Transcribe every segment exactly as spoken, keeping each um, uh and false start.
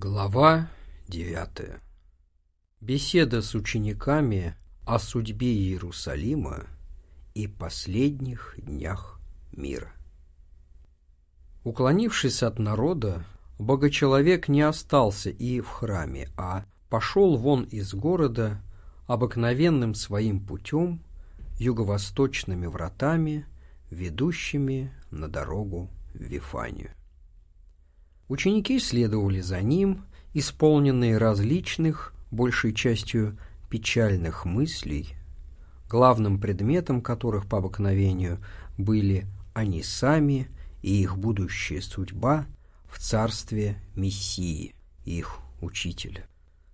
Глава девятая. Беседа с учениками о судьбе Иерусалима и последних днях мира. Уклонившись от народа, богочеловек не остался и в храме, а пошел вон из города обыкновенным своим путем, юго-восточными вратами, ведущими на дорогу в Вифанию. Ученики следовали за ним, исполненные различных, большей частью печальных мыслей, главным предметом которых по обыкновению были они сами и их будущая судьба в царстве Мессии, их учителя.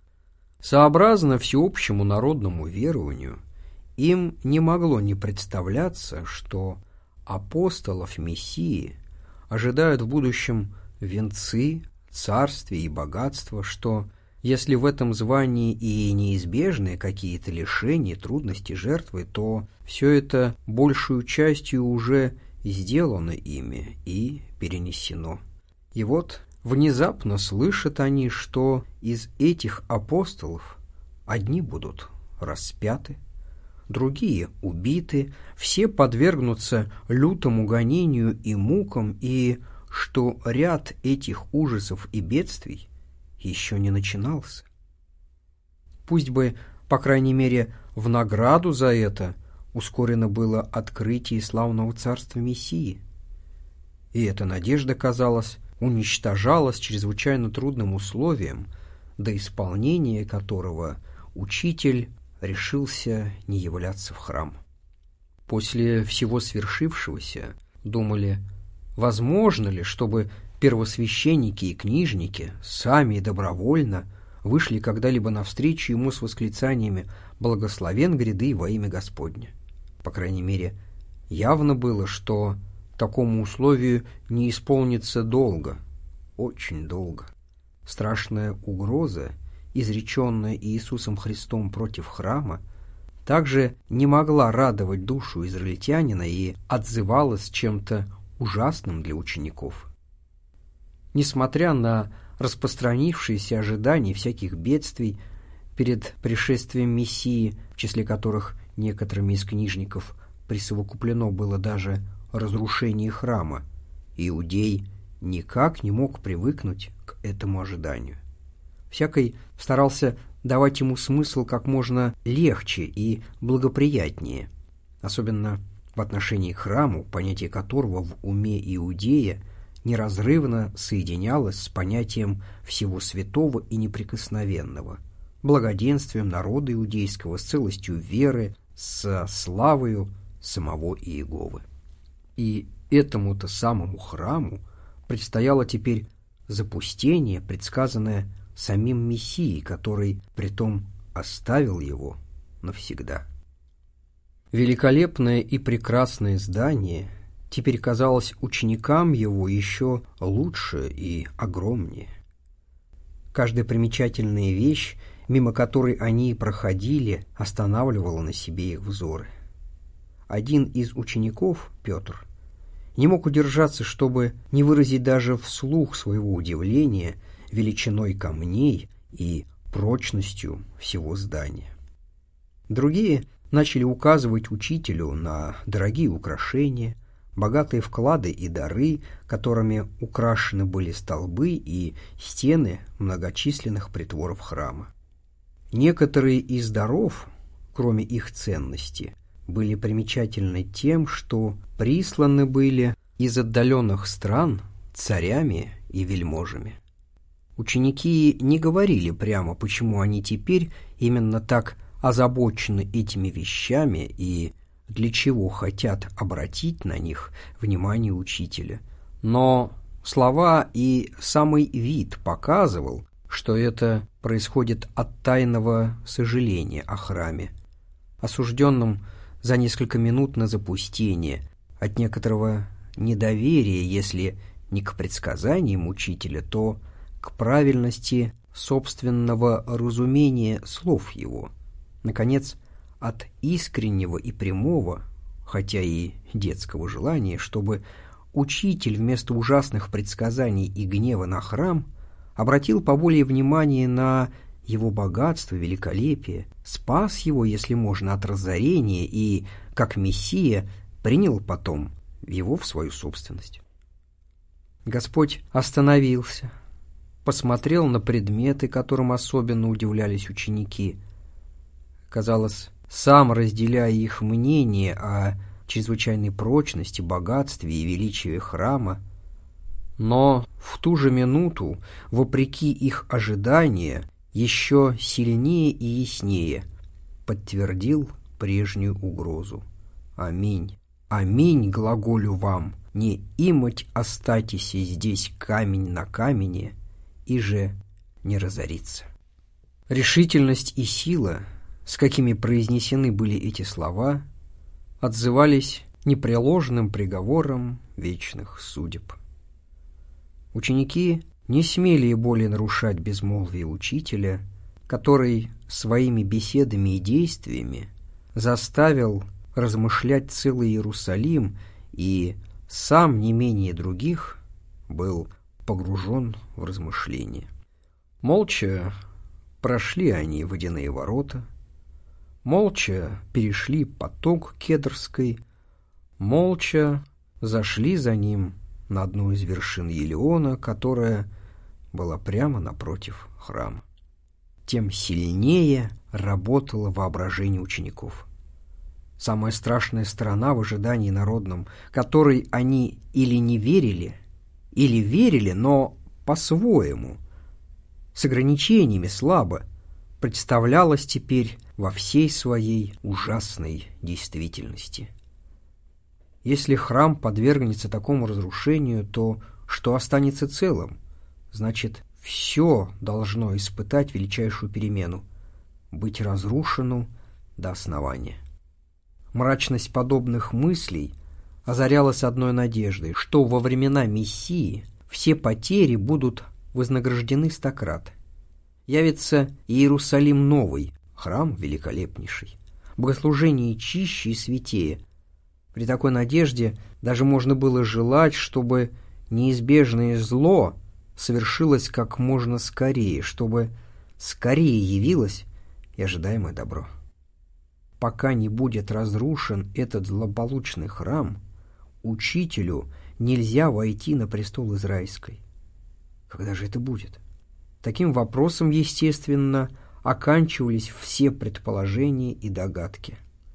Сообразно всеобщему народному верованию, им не могло не представляться, что апостолов Мессии ожидают в будущем венцы, царствие и богатство, что, если в этом звании и неизбежны какие-то лишения, трудности, жертвы, то все это большую частью уже сделано ими и перенесено. И вот внезапно слышат они, что из этих апостолов одни будут распяты, другие убиты, все подвергнутся лютому гонению и мукам, и что ряд этих ужасов и бедствий еще не начинался. Пусть бы, по крайней мере, в награду за это ускорено было открытие славного царства Мессии. И эта надежда, казалось, уничтожалась чрезвычайно трудным условием, до исполнения которого учитель решился не являться в храм. После всего свершившегося думали, возможно ли, чтобы первосвященники и книжники сами и добровольно вышли когда-либо навстречу ему с восклицаниями «Благословен гряды во имя Господне». По крайней мере, явно было, что такому условию не исполнится долго, очень долго. Страшная угроза, изреченная Иисусом Христом против храма, также не могла радовать душу израильтянина и отзывалась чем-то ужасным для учеников. Несмотря на распространившиеся ожидания всяких бедствий перед пришествием Мессии, в числе которых некоторыми из книжников присовокуплено было даже разрушение храма, Иудей никак не мог привыкнуть к этому ожиданию. Всякий старался давать ему смысл как можно легче и благоприятнее, особенно в отношении к храму, понятие которого в уме Иудея неразрывно соединялось с понятием всего святого и неприкосновенного, благоденствием народа иудейского, с целостью веры, с славою самого Иеговы. И этому-то самому храму предстояло теперь запустение, предсказанное самим Мессией, который притом оставил его навсегда. Великолепное и прекрасное здание теперь казалось ученикам его еще лучше и огромнее. Каждая примечательная вещь, мимо которой они проходили, останавливала на себе их взоры. Один из учеников, Петр, не мог удержаться, чтобы не выразить даже вслух своего удивления величиной камней и прочностью всего здания. Другие начали указывать учителю на дорогие украшения, богатые вклады и дары, которыми украшены были столбы и стены многочисленных притворов храма. Некоторые из даров, кроме их ценности, были примечательны тем, что присланы были из отдаленных стран царями и вельможами. Ученики не говорили прямо, почему они теперь именно так озабочены этими вещами и для чего хотят обратить на них внимание учителя. Но слова и самый вид показывал, что это происходит от тайного сожаления о храме, осужденном за несколько минут на запустение, от некоторого недоверия, если не к предсказаниям учителя, то к правильности собственного разумения слов его, наконец, от искреннего и прямого, хотя и детского желания, чтобы учитель вместо ужасных предсказаний и гнева на храм обратил поболее внимание на его богатство, великолепие, спас его, если можно, от разорения и, как Мессия, принял потом его в свою собственность. Господь остановился, посмотрел на предметы, которым особенно удивлялись ученики. Казалось, сам разделяя их мнение о чрезвычайной прочности, богатстве и величии храма, но в ту же минуту, вопреки их ожидания, еще сильнее и яснее подтвердил прежнюю угрозу. Аминь. Аминь, глаголю вам, не имать остатися здесь камень на камне, и же не разорится. Решительность и сила, с какими произнесены были эти слова, отзывались непреложным приговором вечных судеб. Ученики не смели более нарушать безмолвие учителя, который своими беседами и действиями заставил размышлять целый Иерусалим и сам не менее других был погружен в размышления. Молча прошли они водяные ворота, молча перешли поток Кедрской, молча зашли за ним на одну из вершин Елеона, которая была прямо напротив храма. Тем сильнее работало воображение учеников. Самая страшная сторона в ожидании народном, которой они или не верили, или верили, но по-своему, с ограничениями слабо, представлялась теперь во всей своей ужасной действительности. Если храм подвергнется такому разрушению, то что останется целым? Значит, все должно испытать величайшую перемену, быть разрушено до основания. Мрачность подобных мыслей озарялась одной надеждой, что во времена Мессии все потери будут вознаграждены стократ. Явится Иерусалим новый, храм великолепнейший, богослужение чище и святее. При такой надежде даже можно было желать, чтобы неизбежное зло совершилось как можно скорее, чтобы скорее явилось и ожидаемое добро. Пока не будет разрушен этот злополучный храм, учителю нельзя войти на престол Израильской. Когда же это будет? Таким вопросом, естественно, оканчивались все предположения и догадки.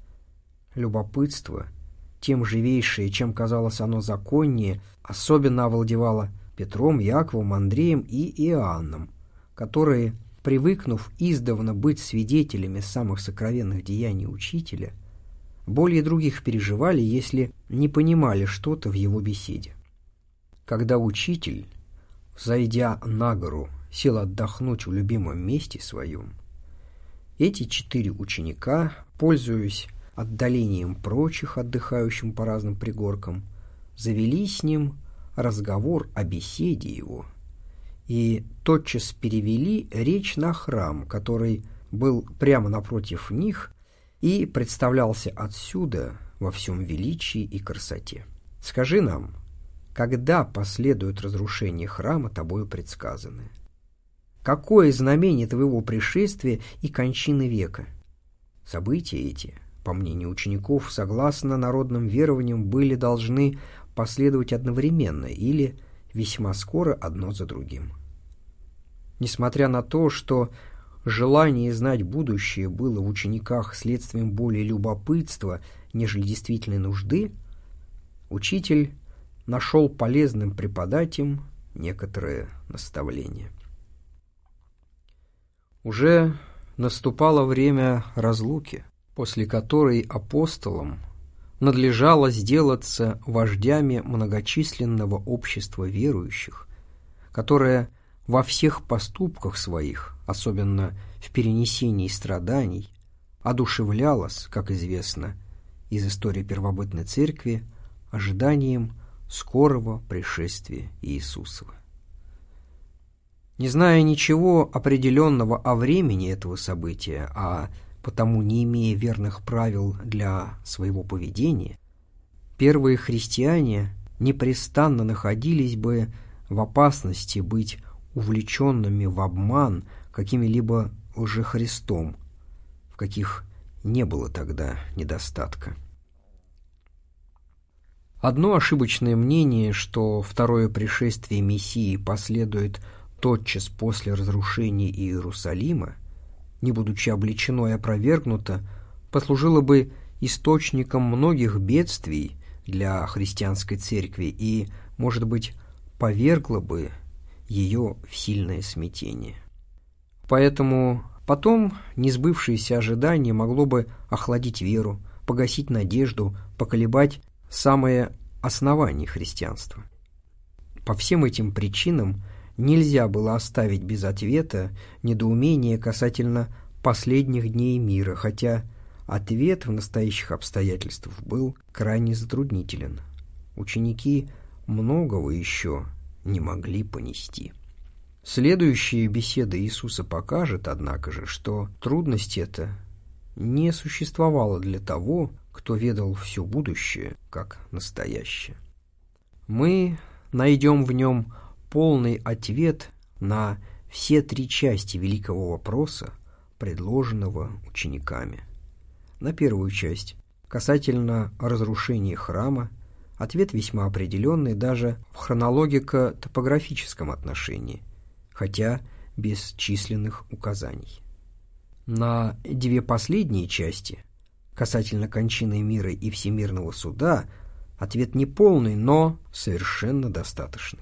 Любопытство, тем живейшее, чем казалось оно законнее, особенно овладевало Петром, Яковом, Андреем и Иоанном, которые, привыкнув издавна быть свидетелями самых сокровенных деяний учителя, более других переживали, если не понимали что-то в его беседе. Когда учитель, взойдя на гору, сел отдохнуть в любимом месте своем, эти четыре ученика, пользуясь отдалением прочих, отдыхающим по разным пригоркам, завели с ним разговор о беседе его и тотчас перевели речь на храм, который был прямо напротив них и представлялся отсюда во всем величии и красоте. «Скажи нам, когда последует разрушение храма, тобою предсказанное? Какое знамение твоего пришествия и кончины века?» События эти, по мнению учеников, согласно народным верованиям, были должны последовать одновременно или весьма скоро одно за другим. Несмотря на то, что желание знать будущее было в учениках следствием более любопытства, нежели действительной нужды, учитель нашел полезным преподать им некоторые наставления. Уже наступало время разлуки, после которой апостолам надлежало сделаться вождями многочисленного общества верующих, которое во всех поступках своих, особенно в перенесении страданий, одушевлялось, как известно из истории первобытной церкви, ожиданием скорого пришествия Иисусова. Не зная ничего определенного о времени этого события, а потому не имея верных правил для своего поведения, первые христиане непрестанно находились бы в опасности быть увлеченными в обман какими-либо лжехристом, в каких не было тогда недостатка. Одно ошибочное мнение, что второе пришествие Мессии последует тотчас после разрушения Иерусалима, не будучи обличено и опровергнуто, послужило бы источником многих бедствий для христианской церкви и, может быть, повергло бы ее в сильное смятение. Поэтому потом несбывшееся ожидание могло бы охладить веру, погасить надежду, поколебать самое основание христианства. По всем этим причинам нельзя было оставить без ответа недоумение касательно последних дней мира, хотя ответ в настоящих обстоятельствах был крайне затруднителен. Ученики многого еще не могли понести. Следующая беседа Иисуса покажет, однако же, что трудность эта не существовала для того, кто ведал все будущее как настоящее. Мы найдем в нем полный ответ на все три части великого вопроса, предложенного учениками. На первую часть, касательно разрушения храма, ответ весьма определенный даже в хронологико-топографическом отношении, хотя без численных указаний. На две последние части, касательно кончины мира и всемирного суда, ответ не полный, но совершенно достаточный.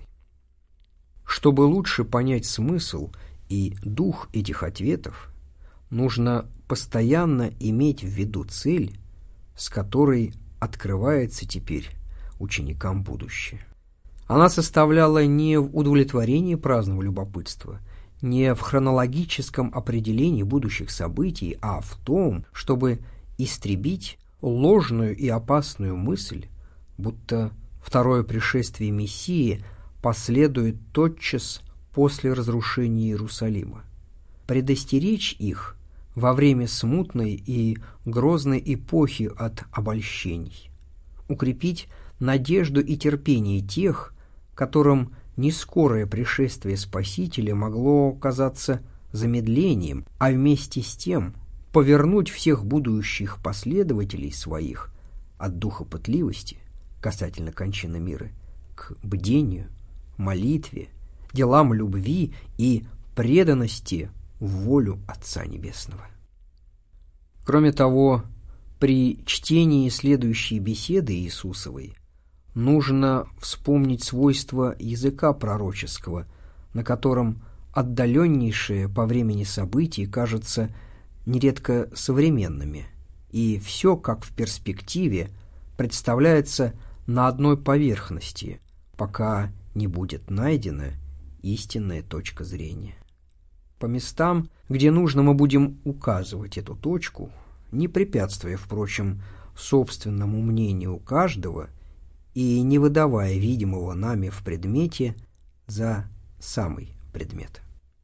Чтобы лучше понять смысл и дух этих ответов, нужно постоянно иметь в виду цель, с которой открывается теперь ученикам будущее. Она составляла не в удовлетворении праздного любопытства, не в хронологическом определении будущих событий, а в том, чтобы истребить ложную и опасную мысль, будто второе пришествие Мессии последует тотчас после разрушения Иерусалима, предостеречь их во время смутной и грозной эпохи от обольщений, укрепить надежду и терпение тех, которым нескорое пришествие Спасителя могло казаться замедлением, а вместе с тем повернуть всех будущих последователей своих от духа пытливости касательно кончины мира к бдению, молитве, делам любви и преданности в волю Отца Небесного. Кроме того, при чтении следующей беседы Иисусовой нужно вспомнить свойства языка пророческого, на котором отдаленнейшие по времени события кажутся нередко современными, и все, как в перспективе, представляется на одной поверхности, пока не будет найдена истинная точка зрения. По местам, где нужно, мы будем указывать эту точку, не препятствуя, впрочем, собственному мнению каждого и не выдавая видимого нами в предмете за самый предмет.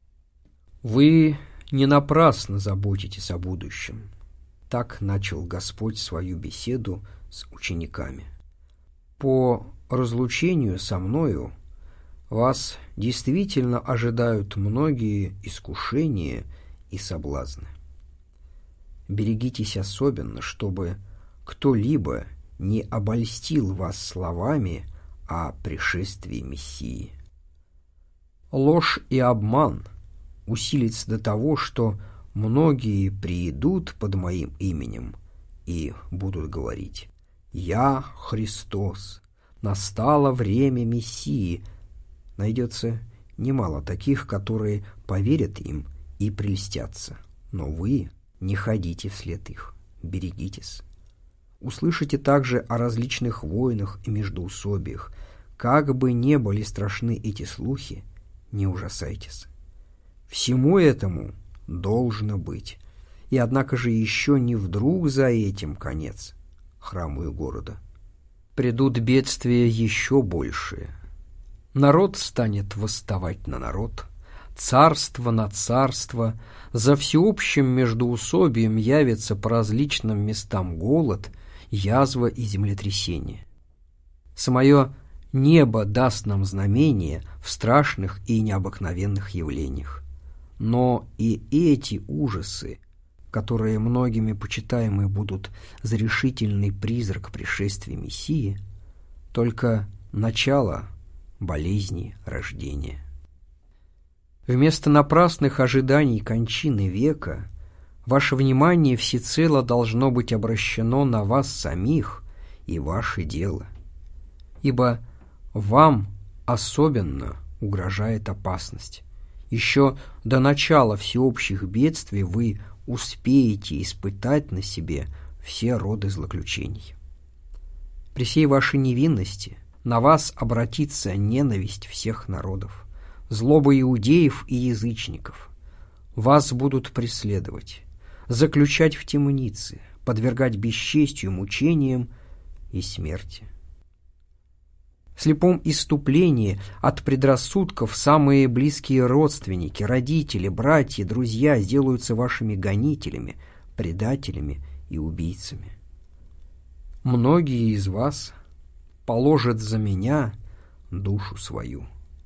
«Вы не напрасно заботитесь о будущем», — так начал Господь свою беседу с учениками. «По разлучению со мною вас действительно ожидают многие искушения и соблазны. Берегитесь особенно, чтобы кто-либо не обольстил вас словами о пришествии Мессии. Ложь и обман усилится до того, что многие приидут под моим именем и будут говорить: «Я Христос, настало время Мессии». Найдется немало таких, которые поверят им и прельстятся, но вы не ходите вслед их, берегитесь. Услышите также о различных войнах и междоусобиях. Как бы не были страшны эти слухи, не ужасайтесь. Всему этому должно быть. И однако же еще не вдруг за этим конец храму и города. Придут бедствия еще большие. Народ станет восставать на народ, царство на царство, за всеобщим междоусобием явится по различным местам голод, язва и землетрясение. Самое небо даст нам знамение в страшных и необыкновенных явлениях. Но и эти ужасы, которые многими почитаемы будут за решительный призрак пришествия Мессии, только начало болезни рождения. Вместо напрасных ожиданий кончины века ваше внимание всецело должно быть обращено на вас самих и ваше дело, ибо вам особенно угрожает опасность. Еще до начала всеобщих бедствий вы успеете испытать на себе все роды злоключений. При всей вашей невинности на вас обратится ненависть всех народов, злоба иудеев и язычников. Вас будут преследовать, заключать в темницы, подвергать бесчестью, мучениям и смерти. В слепом исступлении от предрассудков самые близкие родственники, родители, братья, друзья сделаются вашими гонителями, предателями и убийцами. Многие из вас положат за меня душу свою.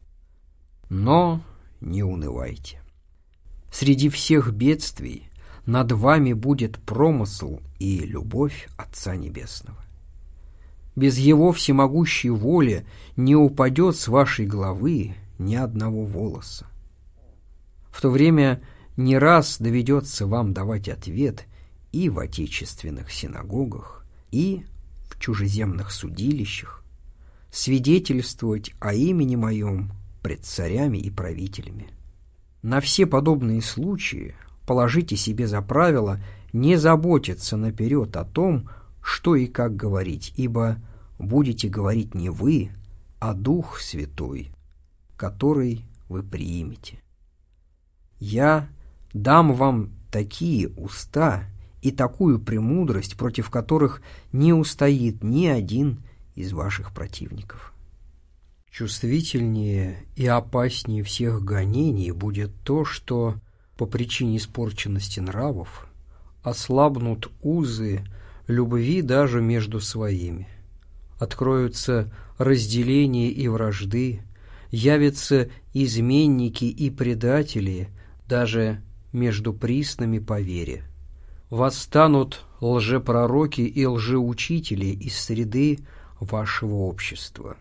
Но не унывайте. Среди всех бедствий над вами будет промысл и любовь Отца Небесного. Без Его всемогущей воли не упадет с вашей головы ни одного волоса. В то время не раз доведется вам давать ответ и в отечественных синагогах, и в чужеземных судилищах, свидетельствовать о имени Моем пред царями и правителями. На все подобные случаи положите себе за правило не заботиться наперед о том, что и как говорить, ибо будете говорить не вы, а Дух Святой, который вы примете. Я дам вам такие уста и такую премудрость, против которых не устоит ни один из ваших противников. Чувствительнее и опаснее всех гонений будет то, что по причине испорченности нравов ослабнут узы любви даже между своими. Откроются разделения и вражды, явятся изменники и предатели даже между приснами по вере. Восстанут лжепророки и лжеучители из среды вашего общества.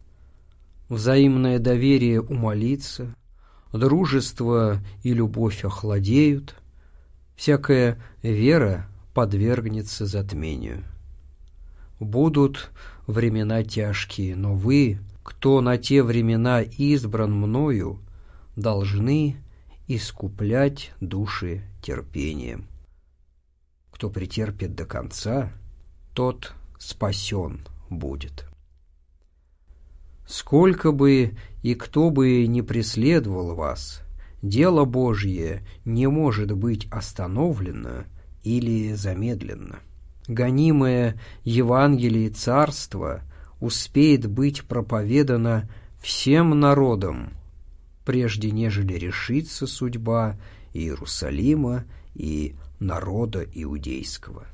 Взаимное доверие умалится, дружество и любовь охладеют, всякая вера подвергнется затмению. Будут времена тяжкие, но вы, кто на те времена избран мною, должны искуплять души терпением. Кто претерпит до конца, тот спасен будет. Сколько бы и кто бы ни преследовал вас, дело Божье не может быть остановлено или замедлено. Гонимое Евангелие Царства успеет быть проповедано всем народам, прежде нежели решится судьба Иерусалима и народа иудейского.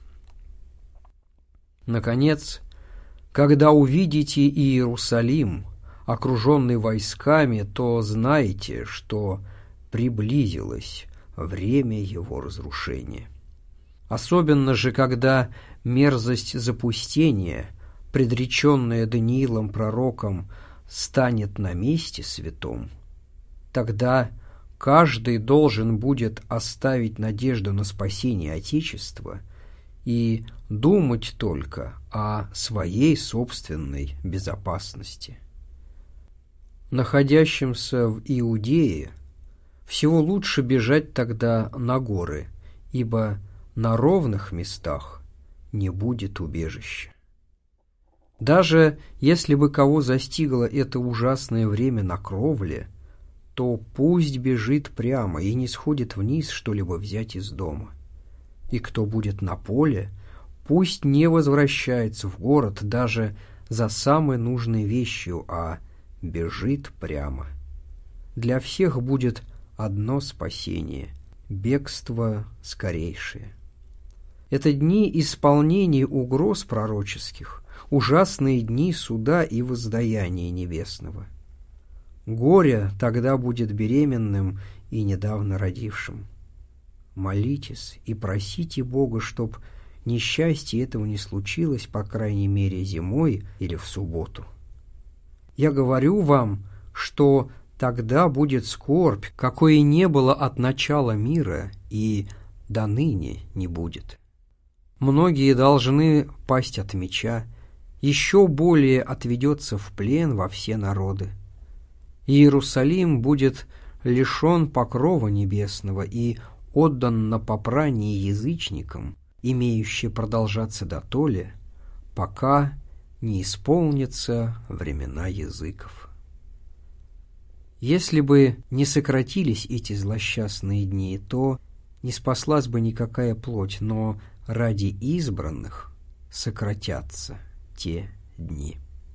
Наконец, когда увидите Иерусалим, окруженный войсками, то знайте, что приблизилось время его разрушения. Особенно же, когда мерзость запустения, предреченная Даниилом пророком, станет на месте святом, тогда каждый должен будет оставить надежду на спасение Отечества и думать только о своей собственной безопасности. Находящимся в Иудее всего лучше бежать тогда на горы, ибо на ровных местах не будет убежища. Даже если бы кого застигло это ужасное время на кровле, то пусть бежит прямо и не сходит вниз что-либо взять из дома. И кто будет на поле, пусть не возвращается в город даже за самой нужной вещью, а бежит прямо. Для всех будет одно спасение – бегство скорейшее. Это дни исполнения угроз пророческих, ужасные дни суда и воздаяния небесного. Горе тогда будет беременным и недавно родившим. Молитесь и просите Бога, чтоб несчастье этого не случилось, по крайней мере, зимой или в субботу. Я говорю вам, что тогда будет скорбь, какой не было от начала мира и до ныне не будет. Многие должны пасть от меча, еще более отведется в плен во все народы. Иерусалим будет лишен покрова небесного и отдан на попрание язычникам, имеющие продолжаться дотоле, пока не исполнятся времена языков. Если бы не сократились эти злосчастные дни, то не спаслась бы никакая плоть, но ради избранных сократятся те дни.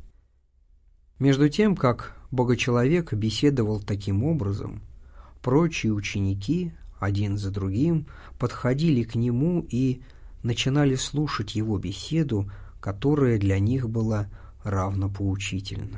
Между тем, как Богочеловек беседовал таким образом, прочие ученики один за другим подходили к нему и начинали слушать его беседу, которая для них была равнопоучительна.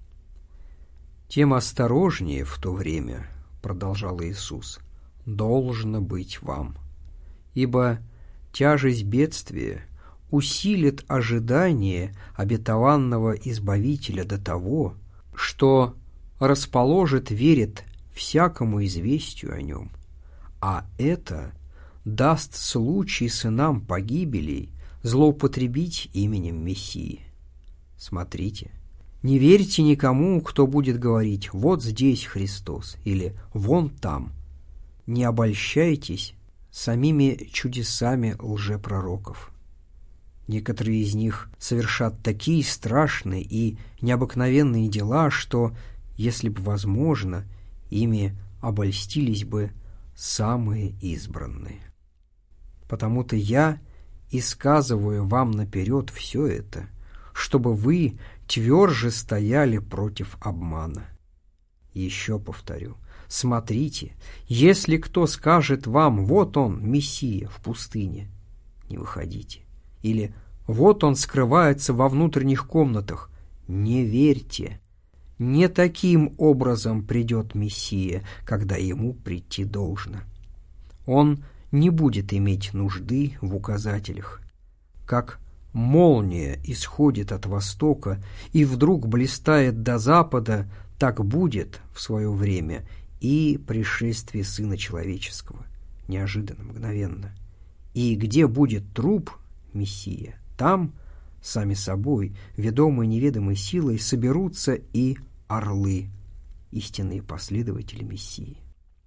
«Тем осторожнее в то время, — продолжал Иисус, — должно быть вам, ибо тяжесть бедствия усилит ожидание обетованного Избавителя до того, что расположит, верит всякому известию о нем, а это даст случай сынам погибелей злоупотребить именем Мессии. Смотрите, не верьте никому, кто будет говорить «вот здесь Христос» или «вон там». Не обольщайтесь самими чудесами лжепророков. Некоторые из них совершат такие страшные и необыкновенные дела, что, если бы возможно, ими обольстились бы самые избранные. Потому-то я и сказываю вам наперед все это, чтобы вы тверже стояли против обмана. Еще повторю, смотрите, если кто скажет вам «вот он, Мессия, в пустыне», не выходите. Или «вот он скрывается во внутренних комнатах», не верьте. Не таким образом придет Мессия, когда ему прийти должно. Он не будет иметь нужды в указателях. Как молния исходит от востока и вдруг блистает до запада, так будет в свое время и пришествие Сына Человеческого, неожиданно, мгновенно. И где будет труп Мессия, там, сами собой, ведомые неведомой силой, соберутся и орлы, истинные последователи Мессии.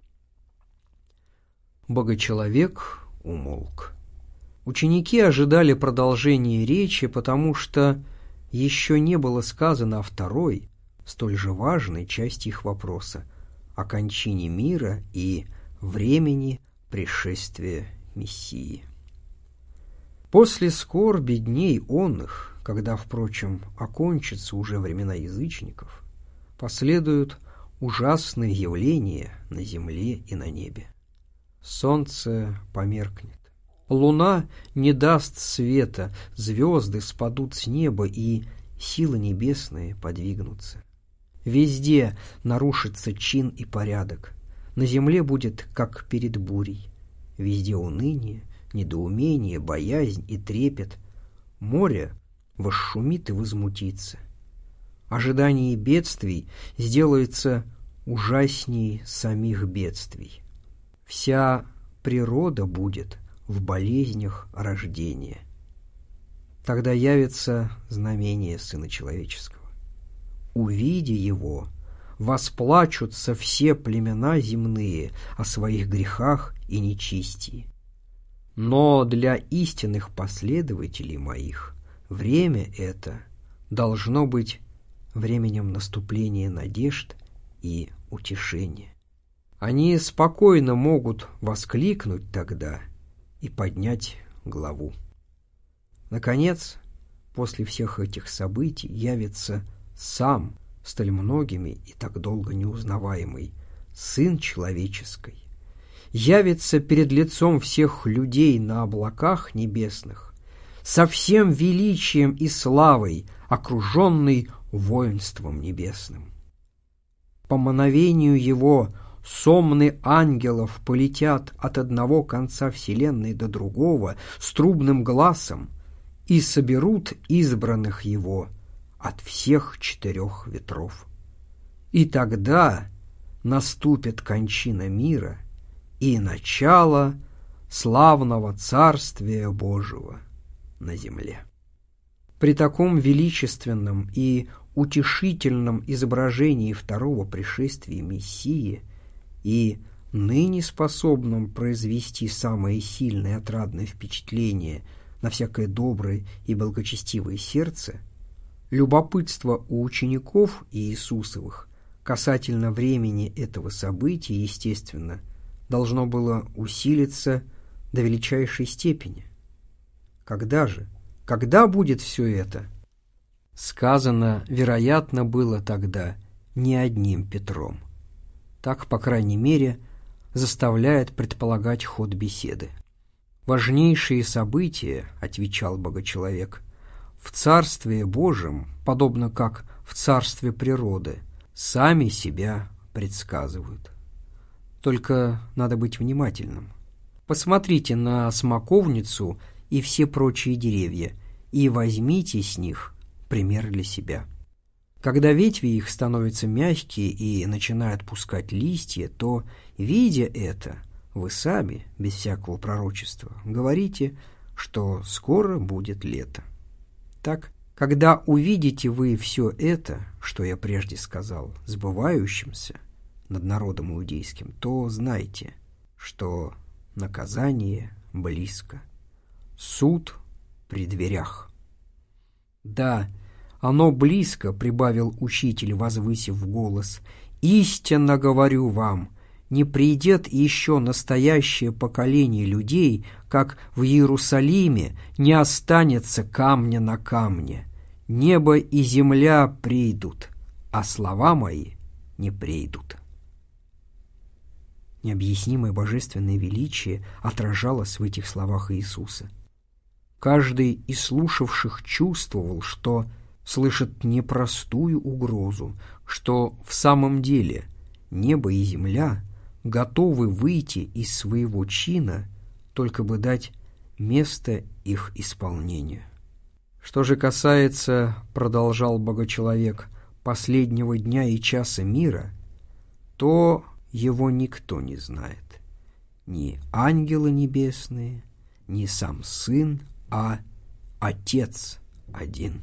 Богочеловек умолк. Ученики ожидали продолжения речи, потому что еще не было сказано о второй, столь же важной части их вопроса — о кончине мира и времени пришествия Мессии. После скорби дней онных, когда, впрочем, окончатся уже времена язычников, последуют ужасные явления на земле и на небе. Солнце померкнет, луна не даст света, звезды спадут с неба, и силы небесные подвигнутся. Везде нарушится чин и порядок, на земле будет, как перед бурей, везде уныние, недоумение, боязнь и трепет. Море восшумит и возмутится. Ожидание бедствий сделается ужасней самих бедствий. Вся природа будет в болезнях рождения. Тогда явится знамение Сына Человеческого. Увидя его, восплачутся все племена земные о своих грехах и нечистии. Но для истинных последователей моих время это должно быть временем наступления надежд и утешения. Они спокойно могут воскликнуть тогда и поднять главу. Наконец, после всех этих событий явится сам, столь многими и так долго неузнаваемый, Сын Человеческий, явится перед лицом всех людей на облаках небесных, со всем величием и славой, окруженный воинством небесным. По мановению его сомны ангелов полетят от одного конца вселенной до другого с трубным гласом и соберут избранных его от всех четырех ветров. И тогда наступит кончина мира и начало славного Царствия Божьего на земле. При таком величественном и утешительном изображении второго пришествия Мессии и ныне способном произвести самое сильное отрадное впечатление на всякое доброе и благочестивое сердце, любопытство у учеников Иисусовых касательно времени этого события, естественно, должно было усилиться до величайшей степени. Когда же? Когда будет все это? Сказано, вероятно, было тогда не одним Петром. Так, по крайней мере, заставляет предполагать ход беседы. «Важнейшие события, — отвечал Богочеловек, — в Царстве Божьем, подобно как в царстве природы, сами себя предсказывают. Только надо быть внимательным. Посмотрите на смоковницу и все прочие деревья и возьмите с них пример для себя. Когда ветви их становятся мягкие и начинают пускать листья, то, видя это, вы сами, без всякого пророчества, говорите, что скоро будет лето. Так, когда увидите вы все это, что я прежде сказал, сбывающимся над народом иудейским, то знайте, что наказание близко, суд при дверях. Да, оно близко, — прибавил учитель, возвысив голос, — истинно говорю вам, не придет еще настоящее поколение людей, как в Иерусалиме не останется камня на камне. Небо и земля придут, а слова мои не придут. Необъяснимое божественное величие отражалось в этих словах Иисуса. Каждый из слушавших чувствовал, что слышит непростую угрозу, что в самом деле небо и земля готовы выйти из своего чина, только бы дать место их исполнению. Что же касается, — продолжал Богочеловек, — последнего дня и часа мира, то его никто не знает, ни ангелы небесные, ни сам Сын, а Отец один.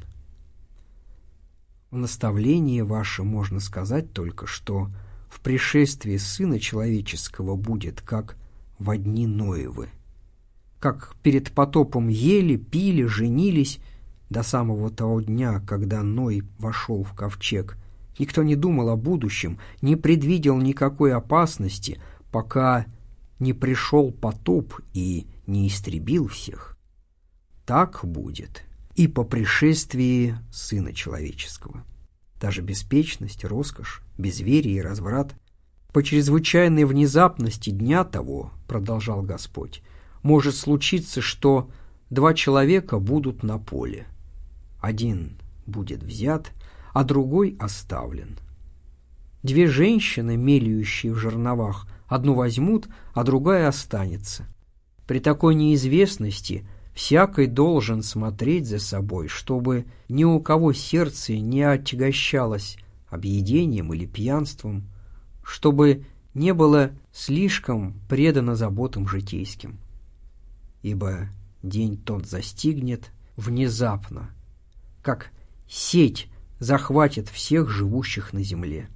В наставлении ваше можно сказать только, что в пришествии Сына Человеческого будет, как во дни Ноевы, как перед потопом ели, пили, женились до самого того дня, когда Ной вошел в ковчег. Никто не думал о будущем, не предвидел никакой опасности, пока не пришел потоп и не истребил всех. Так будет и по пришествии Сына Человеческого. Даже беспечность, роскошь, безверие и разврат. По чрезвычайной внезапности дня того, — продолжал Господь, — может случиться, что два человека будут на поле. Один будет взят, а другой оставлен. Две женщины, мелющие в жерновах, одну возьмут, а другая останется. При такой неизвестности всякий должен смотреть за собой, чтобы ни у кого сердце не отягощалось объедением или пьянством, чтобы не было слишком предано заботам житейским. Ибо день тот застигнет внезапно, как сеть захватит всех живущих на земле.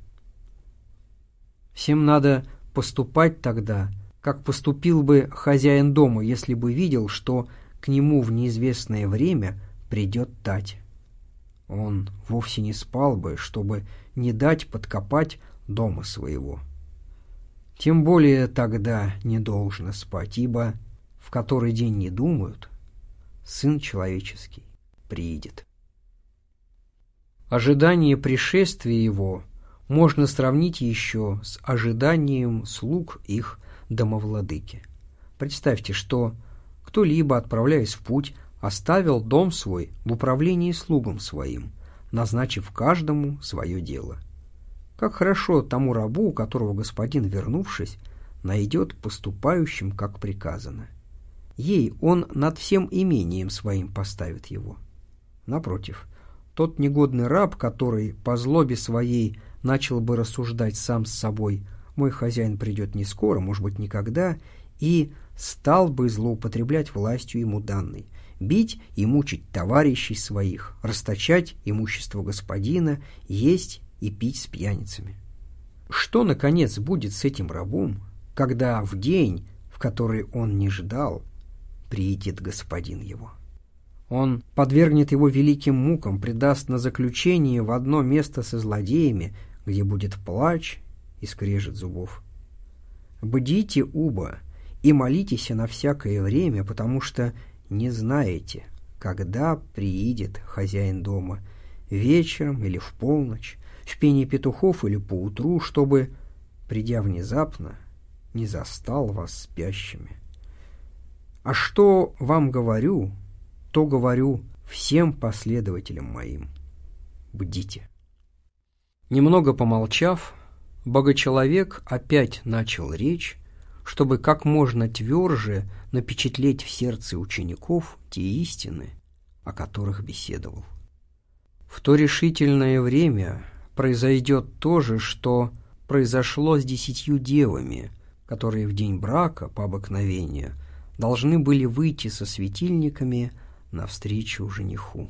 Всем надо поступать тогда, как поступил бы хозяин дома, если бы видел, что к нему в неизвестное время придет тать. Он вовсе не спал бы, чтобы не дать подкопать дома своего. Тем более тогда не должно спать, ибо в который день не думают, Сын Человеческий приидет. Ожидание пришествия Его можно сравнить еще с ожиданием слуг их домовладыки. Представьте, что кто-либо, отправляясь в путь, оставил дом свой в управлении слугам своим, назначив каждому свое дело. Как хорошо тому рабу, которого господин, вернувшись, найдет поступающим, как приказано. Ей он над всем имением своим поставит его. Напротив, тот негодный раб, который по злобе своей начал бы рассуждать сам с собой: «Мой хозяин придет не скоро, может быть, никогда», и стал бы злоупотреблять властью ему данной, бить и мучить товарищей своих, расточать имущество господина, есть и пить с пьяницами. Что, наконец, будет с этим рабом, когда в день, в который он не ждал, приедет господин его? Он подвергнет его великим мукам, предаст на заключение в одно место со злодеями, где будет плач и скрежет зубов. Бдите оба и молитесь на всякое время, потому что не знаете, когда приедет хозяин дома, вечером или в полночь, в пении петухов или поутру, чтобы, придя внезапно, не застал вас спящими. А что вам говорю, то говорю всем последователям моим: бдите». Немного помолчав, богочеловек опять начал речь, чтобы как можно тверже напечатлеть в сердце учеников те истины, о которых беседовал. В то решительное время произойдет то же, что произошло с десятью девами, которые в день брака, по обыкновению, должны были выйти со светильниками навстречу жениху.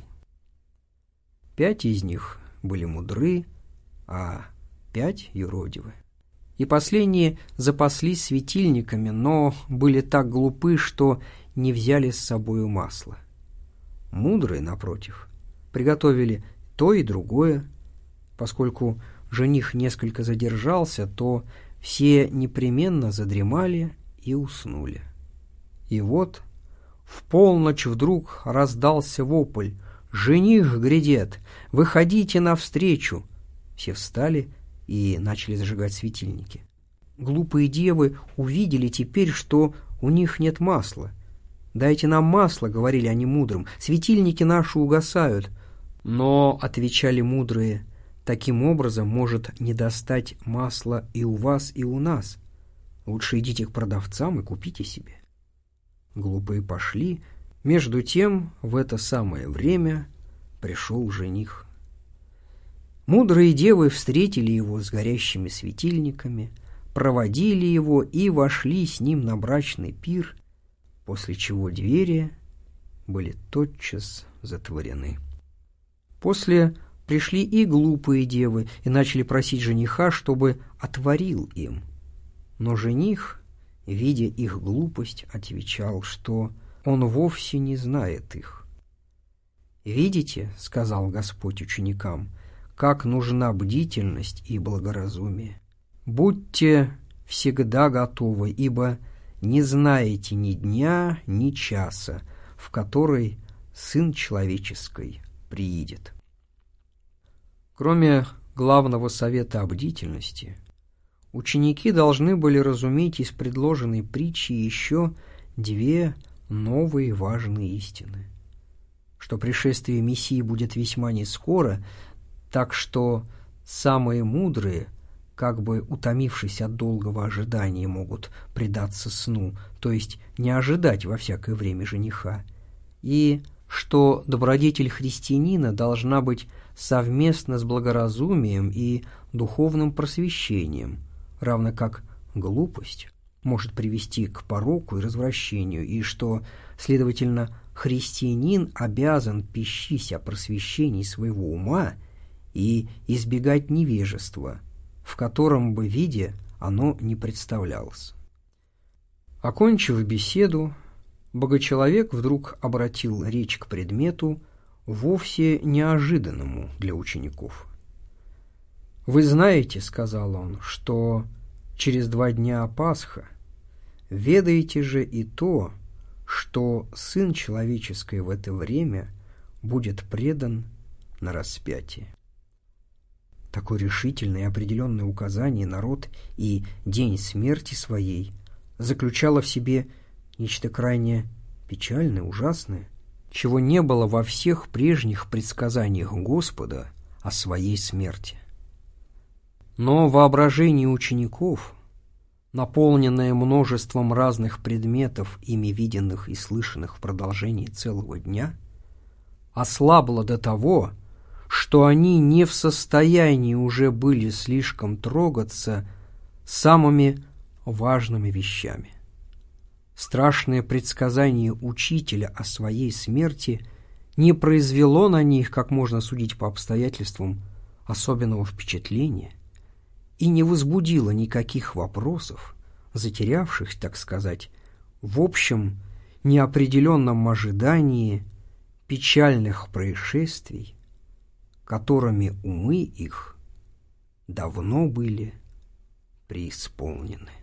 Пять из них были мудры, а пять юродивы. И последние запаслись светильниками, но были так глупы, что не взяли с собою масла. Мудрые, напротив, приготовили то и другое. Поскольку жених несколько задержался, то все непременно задремали и уснули. И вот в полночь вдруг раздался вопль: «Жених грядет! Выходите навстречу!» Все встали и начали зажигать светильники. Глупые девы увидели теперь, что у них нет масла. «Дайте нам масло», — говорили они мудрым, — «светильники наши угасают». Но, — отвечали мудрые, — таким образом может не достать масла и у вас, и у нас. Лучше идите к продавцам и купите себе. Глупые пошли. Между тем, в это самое время пришел жених. Мудрые девы встретили его с горящими светильниками, проводили его и вошли с ним на брачный пир, после чего двери были тотчас затворены. После пришли и глупые девы и начали просить жениха, чтобы отворил им. Но жених, видя их глупость, отвечал, что он вовсе не знает их. «Видите, — сказал Господь ученикам, — как нужна бдительность и благоразумие. Будьте всегда готовы, ибо не знаете ни дня, ни часа, в который Сын Человеческий приидет». Кроме главного совета о бдительности, ученики должны были разуметь из предложенной притчи еще две новые важные истины: что пришествие Мессии будет весьма нескоро, так что самые мудрые, как бы утомившись от долгого ожидания, могут предаться сну, то есть не ожидать во всякое время жениха, и что добродетель христианина должна быть совместно с благоразумием и духовным просвещением, равно как глупость может привести к пороку и развращению, и что, следовательно, христианин обязан пищись о просвещении своего ума и избегать невежества, в котором бы виде оно не представлялось. Окончив беседу, богочеловек вдруг обратил речь к предмету, вовсе неожиданному для учеников. «Вы знаете, — сказал он, — что через два дня Пасха. Ведаете же и то, что Сын Человеческий в это время будет предан на распятие». Такое решительное и определенное указание на род и день смерти своей заключало в себе нечто крайне печальное, ужасное, чего не было во всех прежних предсказаниях Господа о своей смерти. Но воображение учеников, наполненное множеством разных предметов, ими виденных и слышанных в продолжении целого дня, ослабло до того, что они не в состоянии уже были слишком трогаться самыми важными вещами. Страшное предсказание учителя о своей смерти не произвело на них, как можно судить по обстоятельствам, особенного впечатления и не возбудило никаких вопросов, затерявшихся, так сказать, в общем неопределенном ожидании печальных происшествий, которыми умы их давно были преисполнены.